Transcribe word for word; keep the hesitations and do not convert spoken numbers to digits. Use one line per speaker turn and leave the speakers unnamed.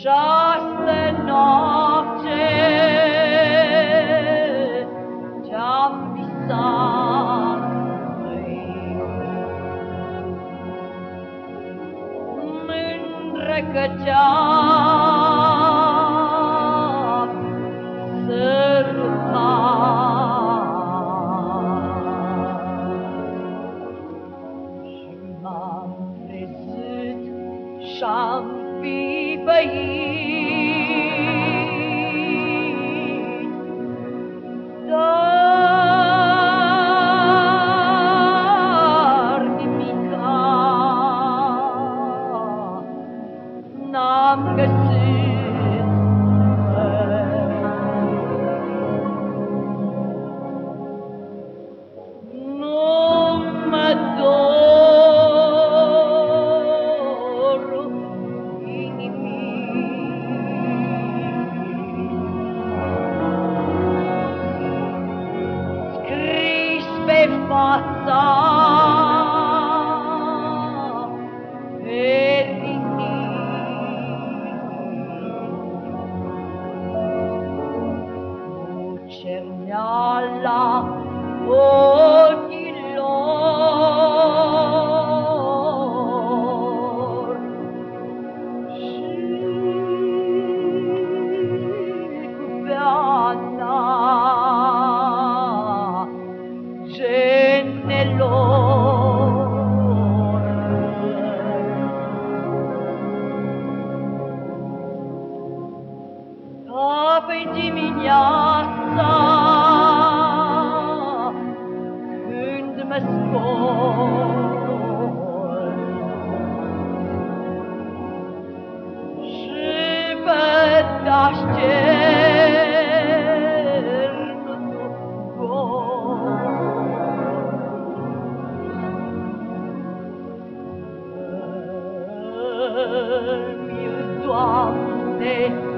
Șasă noapte ce-am visat, măi, mândră că te-am sărutat și m-am trezit și-am pipăit, dar nimica n-am găsit, măi. Nu mă dor scris pe fața cu cerneala ochilor și cu beata genelor. Apoi dimineața când mă scol și pătași cernutul gol, îmi, Doamne,